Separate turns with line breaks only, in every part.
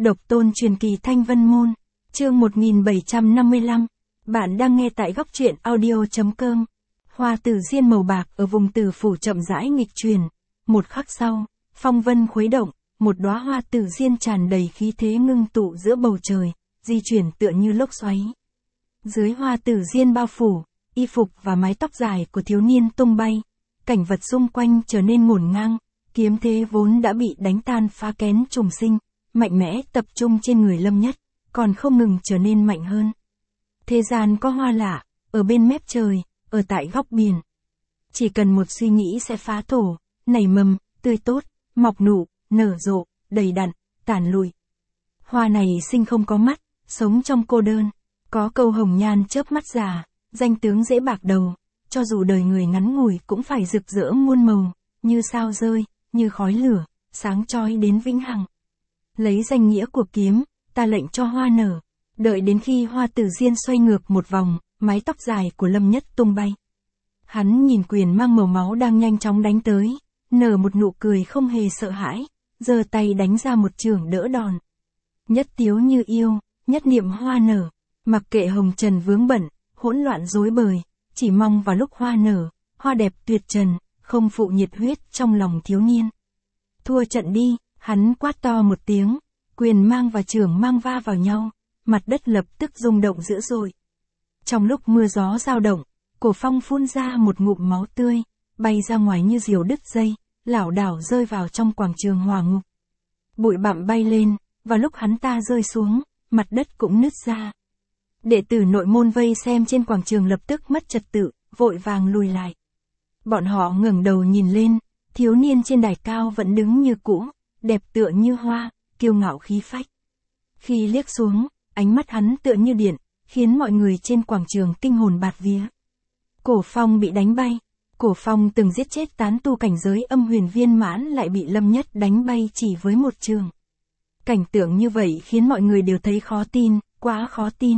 Độc tôn truyền kỳ Thanh Vân Môn, chương 1755. Bạn đang nghe tại góc truyện audio.com. Hoa tử diên màu bạc ở vùng tử phủ chậm rãi nghịch truyền. Một khắc sau, phong vân khuấy động, một đóa hoa tử diên tràn đầy khí thế ngưng tụ giữa bầu trời, di chuyển tựa như lốc xoáy. Dưới hoa tử diên bao phủ, y phục và mái tóc dài của thiếu niên tung bay, cảnh vật xung quanh trở nên ngổn ngang, kiếm thế vốn đã bị đánh tan phá kén trùng sinh, mạnh mẽ tập trung trên người Lâm Nhất, còn không ngừng trở nên mạnh hơn. Thế gian có hoa lạ, ở bên mép trời, ở tại góc biển. Chỉ cần một suy nghĩ sẽ phá thổ, nảy mầm, tươi tốt, mọc nụ, nở rộ, đầy đặn, tản lụi. Hoa này sinh không có mắt, sống trong cô đơn. Có câu hồng nhan chớp mắt già, danh tướng dễ bạc đầu, cho dù đời người ngắn ngủi cũng phải rực rỡ muôn màu, như sao rơi, như khói lửa, sáng chói đến vĩnh hằng. Lấy danh nghĩa của kiếm, ta lệnh cho hoa nở, đợi đến khi hoa tử diên xoay ngược một vòng, mái tóc dài của Lâm Nhất tung bay. Hắn nhìn quyền mang màu máu đang nhanh chóng đánh tới, nở một nụ cười không hề sợ hãi, giơ tay đánh ra một chưởng đỡ đòn. Nhất tiếu như yêu, nhất niệm hoa nở, mặc kệ hồng trần vướng bận, hỗn loạn rối bời, chỉ mong vào lúc hoa nở, hoa đẹp tuyệt trần, không phụ nhiệt huyết trong lòng thiếu niên. Thua trận đi, hắn quát to một tiếng, quyền mang và chưởng mang va vào nhau, mặt đất lập tức rung động dữ dội. Trong lúc mưa gió dao động, Cổ Phong phun ra một ngụm máu tươi, bay ra ngoài như diều đứt dây, lảo đảo rơi vào trong quảng trường hỏa ngục. Bụi bặm bay lên, vào lúc hắn ta rơi xuống, mặt đất cũng nứt ra. Đệ tử nội môn vây xem trên quảng trường lập tức mất trật tự, vội vàng lùi lại. Bọn họ ngẩng đầu nhìn lên, thiếu niên trên đài cao vẫn đứng như cũ, đẹp tựa như hoa, kiêu ngạo khí phách. Khi liếc xuống, ánh mắt hắn tựa như điện, khiến mọi người trên quảng trường kinh hồn bạt vía. Cổ Phong bị đánh bay. Cổ Phong từng giết chết tán tu cảnh giới âm huyền viên mãn lại bị Lâm Nhất đánh bay chỉ với một trường. Cảnh tượng như vậy khiến mọi người đều thấy khó tin, quá khó tin.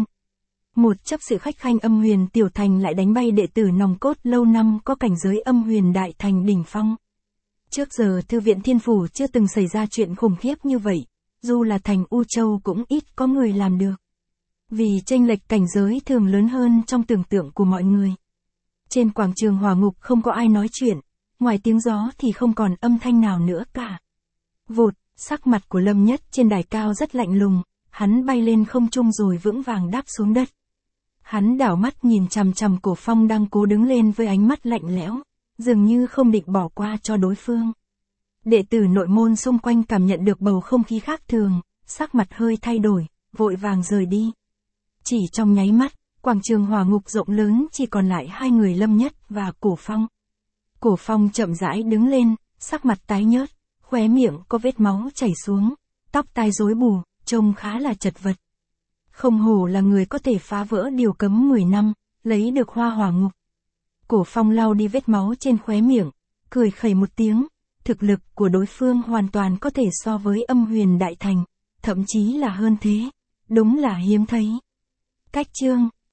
Một chấp sự khách khanh âm huyền tiểu thành lại đánh bay đệ tử nòng cốt lâu năm có cảnh giới âm huyền đại thành đỉnh phong. Trước giờ thư viện Thiên Phủ chưa từng xảy ra chuyện khủng khiếp như vậy, dù là thành U Châu cũng ít có người làm được. Vì chênh lệch cảnh giới thường lớn hơn trong tưởng tượng của mọi người. Trên quảng trường hỏa ngục không có ai nói chuyện, ngoài tiếng gió thì không còn âm thanh nào nữa cả. Vụt, sắc mặt của Lâm Nhất trên đài cao rất lạnh lùng, hắn bay lên không trung rồi vững vàng đáp xuống đất. Hắn đảo mắt nhìn chằm chằm Cổ Phong đang cố đứng lên với ánh mắt lạnh lẽo, dường như không định bỏ qua cho đối phương. Đệ tử nội môn xung quanh cảm nhận được bầu không khí khác thường, sắc mặt hơi thay đổi, vội vàng rời đi. Chỉ trong nháy mắt, quảng trường hỏa ngục rộng lớn chỉ còn lại hai người Lâm Nhất và Cổ Phong. Cổ Phong chậm rãi đứng lên, sắc mặt tái nhợt, khóe miệng có vết máu chảy xuống, tóc tai rối bù, trông khá là chật vật. Không hổ là người có thể phá vỡ điều cấm 10 năm, lấy được hoa hỏa ngục. Cổ Phong lau đi vết máu trên khóe miệng, cười khẩy một tiếng, thực lực của đối phương hoàn toàn có thể so với âm huyền đại thành, thậm chí là hơn thế, đúng là hiếm thấy. Cách chương